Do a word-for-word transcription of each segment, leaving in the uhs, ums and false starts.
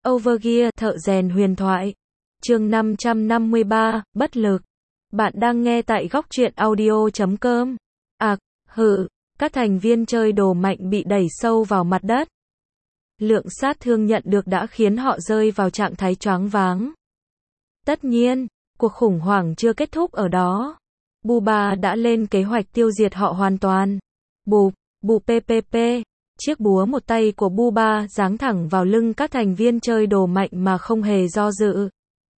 Overgear, thợ rèn huyền thoại. Chương năm trăm năm mươi ba, bất lực. Bạn đang nghe tại góc truyện audio chấm com. À, hự, các thành viên chơi đồ mạnh bị đẩy sâu vào mặt đất. Lượng sát thương nhận được đã khiến họ rơi vào trạng thái choáng váng. Tất nhiên, cuộc khủng hoảng chưa kết thúc ở đó. Buba đã lên kế hoạch tiêu diệt họ hoàn toàn. Bụp, bụp ppp. Chiếc búa một tay của Buba giáng thẳng vào lưng các thành viên chơi đồ mạnh mà không hề do dự.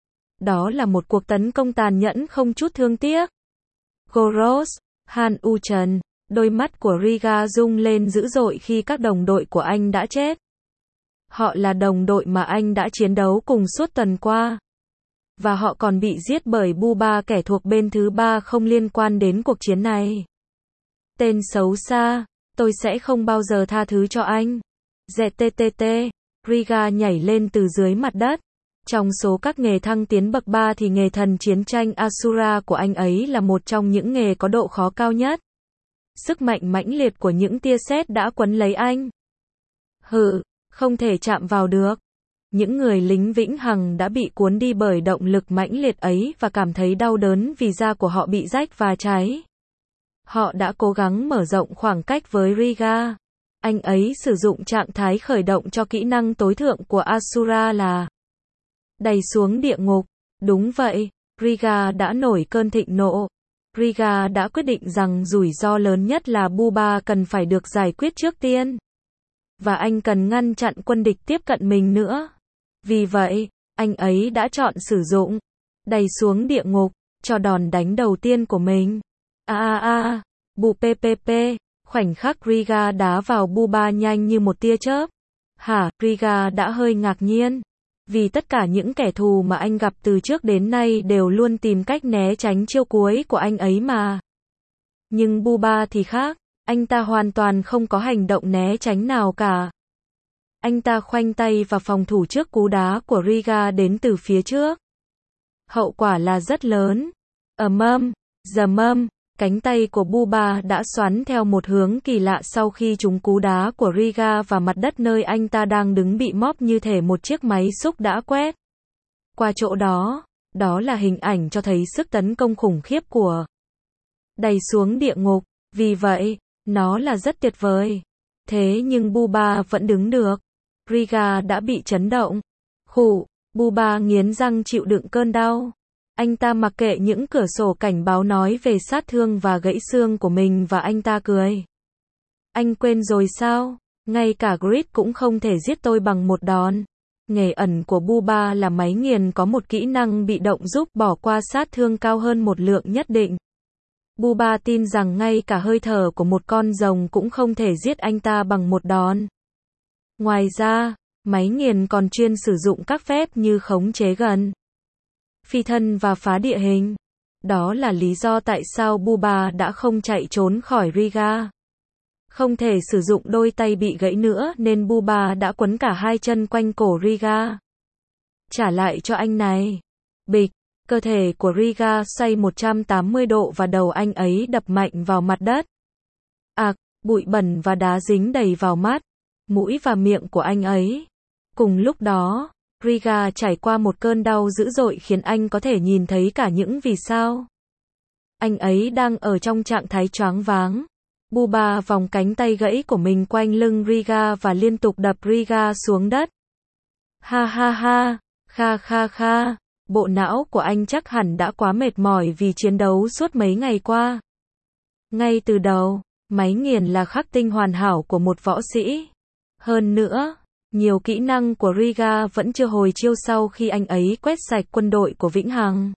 Đó là một cuộc tấn công tàn nhẫn không chút thương tiếc. Goros, Han U-trần, đôi mắt của Riga rung lên dữ dội khi các đồng đội của anh đã chết. Họ là đồng đội mà anh đã chiến đấu cùng suốt tuần qua. Và họ còn bị giết bởi Buba, kẻ thuộc bên thứ ba không liên quan đến cuộc chiến này. Tên xấu xa, tôi sẽ không bao giờ tha thứ cho anh. dét tê tê tê, Riga nhảy lên từ dưới mặt đất. Trong số các nghề thăng tiến bậc ba thì nghề thần chiến tranh Asura của anh ấy là một trong những nghề có độ khó cao nhất. Sức mạnh mãnh liệt của những tia sét đã quấn lấy anh. Hự, không thể chạm vào được. Những người lính vĩnh hằng đã bị cuốn đi bởi động lực mãnh liệt ấy và cảm thấy đau đớn vì da của họ bị rách và cháy. Họ đã cố gắng mở rộng khoảng cách với Riga. Anh ấy sử dụng trạng thái khởi động cho kỹ năng tối thượng của Asura là đày xuống địa ngục. Đúng vậy, Riga đã nổi cơn thịnh nộ. Riga đã quyết định rằng rủi ro lớn nhất là Buba cần phải được giải quyết trước tiên. Và anh cần ngăn chặn quân địch tiếp cận mình nữa. Vì vậy, anh ấy đã chọn sử dụng đày xuống địa ngục cho đòn đánh đầu tiên của mình. A a a, bù ppp, khoảnh khắc Riga đá vào Buba nhanh như một tia chớp. Hả, Riga đã hơi ngạc nhiên. Vì tất cả những kẻ thù mà anh gặp từ trước đến nay đều luôn tìm cách né tránh chiêu cuối của anh ấy mà. Nhưng Buba thì khác, anh ta hoàn toàn không có hành động né tránh nào cả. Anh ta khoanh tay và phòng thủ trước cú đá của Riga đến từ phía trước. Hậu quả là rất lớn. Ầm ầm, dầm ầm, cánh tay của Buba đã xoắn theo một hướng kỳ lạ sau khi trúng cú đá của Riga và mặt đất nơi anh ta đang đứng bị móp như thể một chiếc máy xúc đã quét qua chỗ đó. Đó là hình ảnh cho thấy sức tấn công khủng khiếp của đày xuống địa ngục. Vì vậy, nó là rất tuyệt vời. Thế nhưng Buba vẫn đứng được. Riga đã bị chấn động. Khụ, Buba nghiến răng chịu đựng cơn đau. Anh ta mặc kệ những cửa sổ cảnh báo nói về sát thương và gãy xương của mình và anh ta cười. Anh quên rồi sao? Ngay cả Grid cũng không thể giết tôi bằng một đòn. Nghề ẩn của Buba là máy nghiền có một kỹ năng bị động giúp bỏ qua sát thương cao hơn một lượng nhất định. Buba tin rằng ngay cả hơi thở của một con rồng cũng không thể giết anh ta bằng một đòn. Ngoài ra, máy nghiền còn chuyên sử dụng các phép như khống chế gần, phi thân và phá địa hình. Đó là lý do tại sao Buba đã không chạy trốn khỏi Riga. Không thể sử dụng đôi tay bị gãy nữa nên Buba đã quấn cả hai chân quanh cổ Riga. Trả lại cho anh này. Bịch, cơ thể của Riga xoay một trăm tám mươi độ và đầu anh ấy đập mạnh vào mặt đất. Ạc, bụi bẩn và đá dính đầy vào mắt, mũi và miệng của anh ấy. Cùng lúc đó, Riga trải qua một cơn đau dữ dội khiến anh có thể nhìn thấy cả những vì sao. Anh ấy đang ở trong trạng thái choáng váng. Buba vòng cánh tay gãy của mình quanh lưng Riga và liên tục đập Riga xuống đất. Ha ha ha, kha kha kha, bộ não của anh chắc hẳn đã quá mệt mỏi vì chiến đấu suốt mấy ngày qua. Ngay từ đầu, máy nghiền là khắc tinh hoàn hảo của một võ sĩ. Hơn nữa, nhiều kỹ năng của Riga vẫn chưa hồi chiêu sau khi anh ấy quét sạch quân đội của Vĩnh Hằng.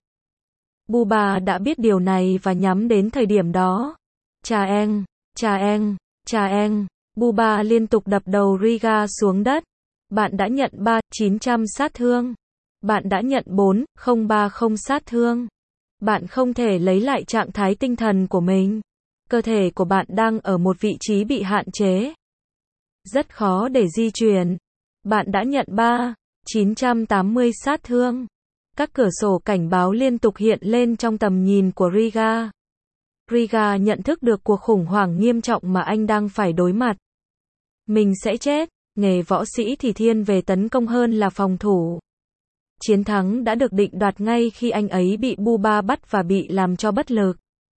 Buba đã biết điều này và nhắm đến thời điểm đó. Cha eng, cha eng, cha eng, Buba liên tục đập đầu Riga xuống đất. Bạn đã nhận ba nghìn chín trăm sát thương. Bạn đã nhận bốn nghìn không trăm ba mươi sát thương. Bạn không thể lấy lại trạng thái tinh thần của mình. Cơ thể của bạn đang ở một vị trí bị hạn chế. Rất khó để di chuyển. Bạn đã nhận ba nghìn chín trăm tám mươi sát thương. Các cửa sổ cảnh báo liên tục hiện lên trong tầm nhìn của Riga. Riga nhận thức được cuộc khủng hoảng nghiêm trọng mà anh đang phải đối mặt. Mình sẽ chết. nghề võ sĩ thì thiên về tấn công hơn là phòng thủ. Chiến thắng đã được định đoạt ngay khi anh ấy bị Buba bắt và bị làm cho bất lực.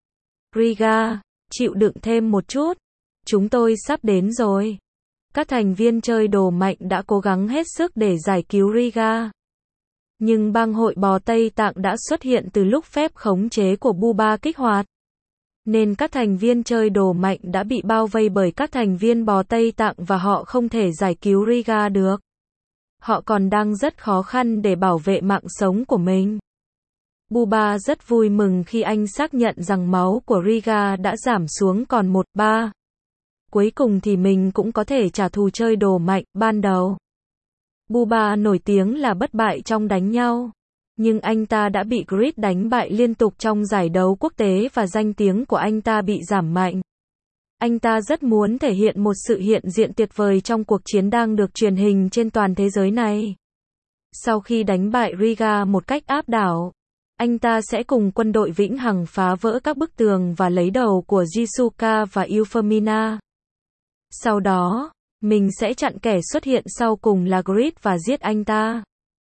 Riga, chịu đựng thêm một chút. Chúng tôi sắp đến rồi. Các thành viên chơi đồ mạnh đã cố gắng hết sức để giải cứu Riga. Nhưng bang hội bò Tây Tạng đã xuất hiện từ lúc phép khống chế của Buba kích hoạt. Nên các thành viên chơi đồ mạnh đã bị bao vây bởi các thành viên bò Tây Tạng và họ không thể giải cứu Riga được. Họ còn đang rất khó khăn để bảo vệ mạng sống của mình. Buba rất vui mừng khi anh xác nhận rằng máu của Riga đã giảm xuống còn một ba. Cuối cùng thì mình cũng có thể trả thù chơi đồ mạnh ban đầu. Buba nổi tiếng là bất bại trong đánh nhau. Nhưng anh ta đã bị Grid đánh bại liên tục trong giải đấu quốc tế và danh tiếng của anh ta bị giảm mạnh. Anh ta rất muốn thể hiện một sự hiện diện tuyệt vời trong cuộc chiến đang được truyền hình trên toàn thế giới này. Sau khi đánh bại Riga một cách áp đảo, anh ta sẽ cùng quân đội vĩnh hằng phá vỡ các bức tường và lấy đầu của Jisuka và Euphemina. Sau đó, mình sẽ chặn kẻ xuất hiện sau cùng là Grid và giết anh ta.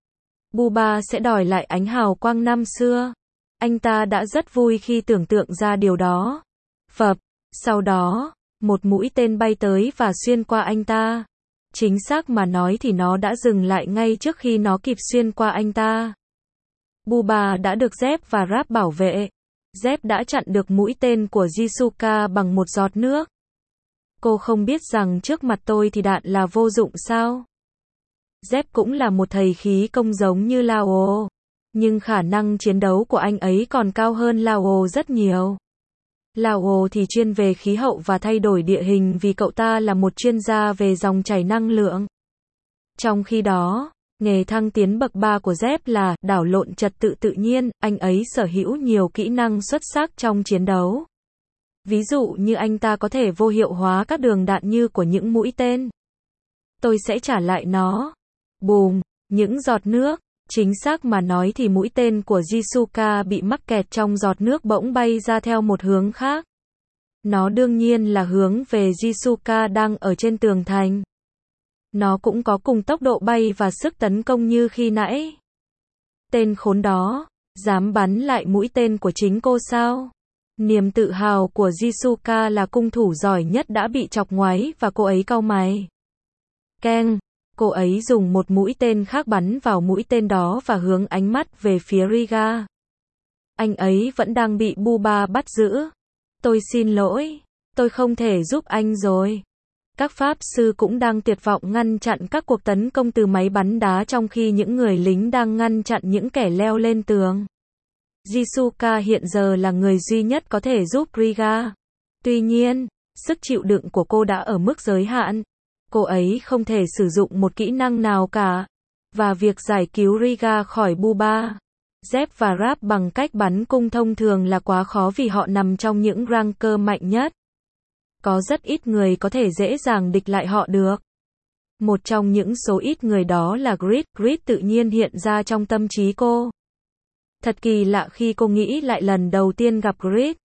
Buba sẽ đòi lại ánh hào quang năm xưa. Anh ta đã rất vui khi tưởng tượng ra điều đó. Phập, sau đó, một mũi tên bay tới và xuyên qua anh ta. Chính xác mà nói thì nó đã dừng lại ngay trước khi nó kịp xuyên qua anh ta. Buba đã được Zep và Rap bảo vệ. Zep đã chặn được mũi tên của Jisuka bằng một giọt nước. Cô không biết rằng trước mặt tôi thì đạn là vô dụng sao? Zep cũng là một thầy khí công giống như Lao, nhưng khả năng chiến đấu của anh ấy còn cao hơn Lao rất nhiều. Lao thì chuyên về khí hậu và thay đổi địa hình vì cậu ta là một chuyên gia về dòng chảy năng lượng. Trong khi đó, nghề thăng tiến bậc ba của Zep là đảo lộn trật tự tự nhiên, anh ấy sở hữu nhiều kỹ năng xuất sắc trong chiến đấu. Ví dụ như anh ta có thể vô hiệu hóa các đường đạn như của những mũi tên. Tôi sẽ trả lại nó. Bùm, những giọt nước. Chính xác mà nói thì mũi tên của Jisuka bị mắc kẹt trong giọt nước bỗng bay ra theo một hướng khác. Nó đương nhiên là hướng về Jisuka đang ở trên tường thành. Nó cũng có cùng tốc độ bay và sức tấn công như khi nãy. Tên khốn đó, dám bắn lại mũi tên của chính cô sao? Niềm tự hào của Jisuka là cung thủ giỏi nhất đã bị chọc ngoáy và cô ấy cau mày. Keng, cô ấy dùng một mũi tên khác bắn vào mũi tên đó và hướng ánh mắt về phía Riga. Anh ấy vẫn đang bị Buba bắt giữ. Tôi xin lỗi, tôi không thể giúp anh rồi. Các pháp sư cũng đang tuyệt vọng ngăn chặn các cuộc tấn công từ máy bắn đá trong khi những người lính đang ngăn chặn những kẻ leo lên tường. Jisuka hiện giờ là người duy nhất có thể giúp Riga. Tuy nhiên, sức chịu đựng của cô đã ở mức giới hạn. Cô ấy không thể sử dụng một kỹ năng nào cả. Và việc giải cứu Riga khỏi Buba, Zep và Rap bằng cách bắn cung thông thường là quá khó vì họ nằm trong những ranker mạnh nhất. Có rất ít người có thể dễ dàng địch lại họ được. Một trong những số ít người đó là Grid. Grid tự nhiên hiện ra trong tâm trí cô. Thật kỳ lạ khi cô nghĩ lại lần đầu tiên gặp Grid.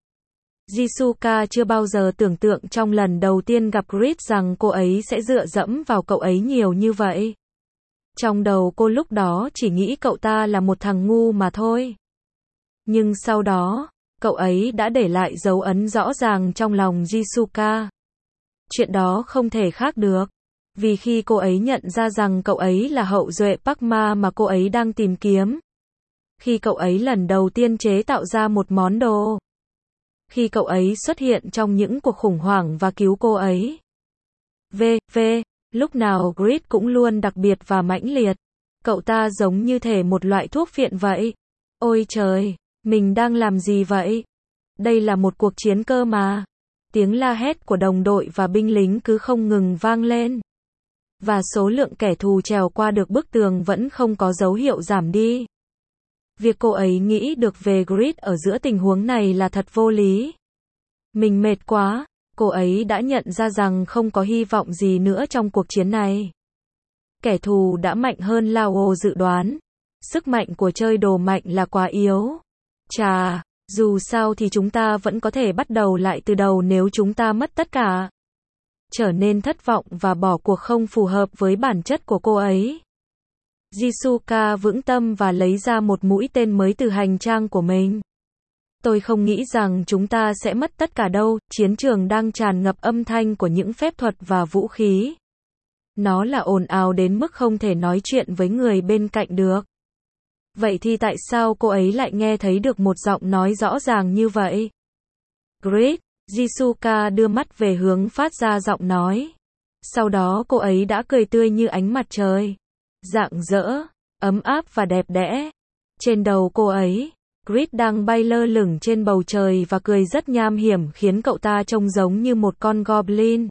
Jisuka chưa bao giờ tưởng tượng trong lần đầu tiên gặp Grid rằng cô ấy sẽ dựa dẫm vào cậu ấy nhiều như vậy. Trong đầu cô lúc đó chỉ nghĩ cậu ta là một thằng ngu mà thôi. Nhưng sau đó, cậu ấy đã để lại dấu ấn rõ ràng trong lòng Jisuka. Chuyện đó không thể khác được. Vì khi cô ấy nhận ra rằng cậu ấy là hậu duệ Pakma mà cô ấy đang tìm kiếm. Khi cậu ấy lần đầu tiên chế tạo ra một món đồ. Khi cậu ấy xuất hiện trong những cuộc khủng hoảng và cứu cô ấy. V. V. Lúc nào Grid cũng luôn đặc biệt và mãnh liệt. Cậu ta giống như thể một loại thuốc phiện vậy. Ôi trời, mình đang làm gì vậy? Đây là một cuộc chiến cơ mà. Tiếng la hét của đồng đội và binh lính cứ không ngừng vang lên. Và số lượng kẻ thù trèo qua được bức tường vẫn không có dấu hiệu giảm đi. Việc cô ấy nghĩ được về Grid ở giữa tình huống này là thật vô lý. Mình mệt quá, cô ấy đã nhận ra rằng không có hy vọng gì nữa trong cuộc chiến này. Kẻ thù đã mạnh hơn Lao dự đoán. Sức mạnh của chơi đồ mạnh là quá yếu. Chà, dù sao thì chúng ta vẫn có thể bắt đầu lại từ đầu nếu chúng ta mất tất cả. trở nên thất vọng và bỏ cuộc không phù hợp với bản chất của cô ấy. Jisuka vững tâm và lấy ra một mũi tên mới từ hành trang của mình. Tôi không nghĩ rằng chúng ta sẽ mất tất cả đâu, chiến trường đang tràn ngập âm thanh của những phép thuật và vũ khí. Nó là ồn ào đến mức không thể nói chuyện với người bên cạnh được. Vậy thì tại sao cô ấy lại nghe thấy được một giọng nói rõ ràng như vậy? Grit, Jisuka đưa mắt về hướng phát ra giọng nói. Sau đó cô ấy đã cười tươi như ánh mặt trời. Rạng rỡ, ấm áp và đẹp đẽ. Trên đầu cô ấy, Grit đang bay lơ lửng trên bầu trời và cười rất nham hiểm khiến cậu ta trông giống như một con goblin.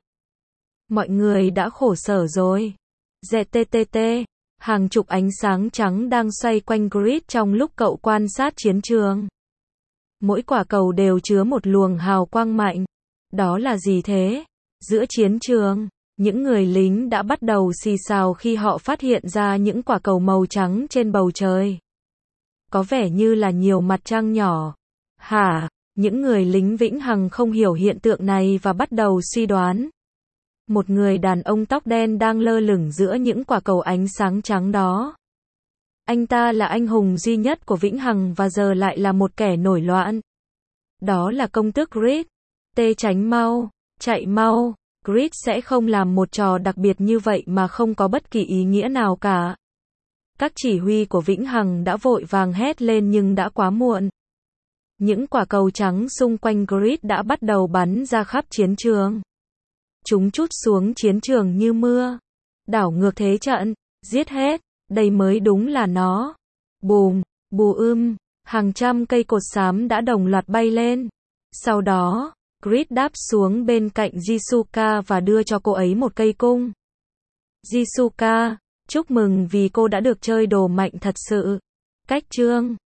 Mọi người đã khổ sở rồi. giê tê tê tê, hàng chục ánh sáng trắng đang xoay quanh Grit trong lúc cậu quan sát chiến trường. Mỗi quả cầu đều chứa một luồng hào quang mạnh. Đó là gì thế? Giữa chiến trường, những người lính đã bắt đầu xì xào khi họ phát hiện ra những quả cầu màu trắng trên bầu trời. Có vẻ như là nhiều mặt trăng nhỏ. Hả? Những người lính vĩnh hằng không hiểu hiện tượng này và bắt đầu suy đoán. Một người đàn ông tóc đen đang lơ lửng giữa những quả cầu ánh sáng trắng đó. Anh ta là anh hùng duy nhất của vĩnh hằng và giờ lại là một kẻ nổi loạn. Đó là công tước Grit. Tê tránh mau, chạy mau. Grit sẽ không làm một trò đặc biệt như vậy mà không có bất kỳ ý nghĩa nào cả. Các chỉ huy của vĩnh hằng đã vội vàng hét lên nhưng đã quá muộn. Những quả cầu trắng xung quanh Grit đã bắt đầu bắn ra khắp chiến trường. Chúng trút xuống chiến trường như mưa. Đảo ngược thế trận, giết hết, đây mới đúng là nó. Bùm, bù ưm, hàng trăm cây cột xám đã đồng loạt bay lên. Sau đó, Grit đáp xuống bên cạnh Jisuka và đưa cho cô ấy một cây cung. Jisuka, chúc mừng vì cô đã được chơi đồ mạnh thật sự. Cách chương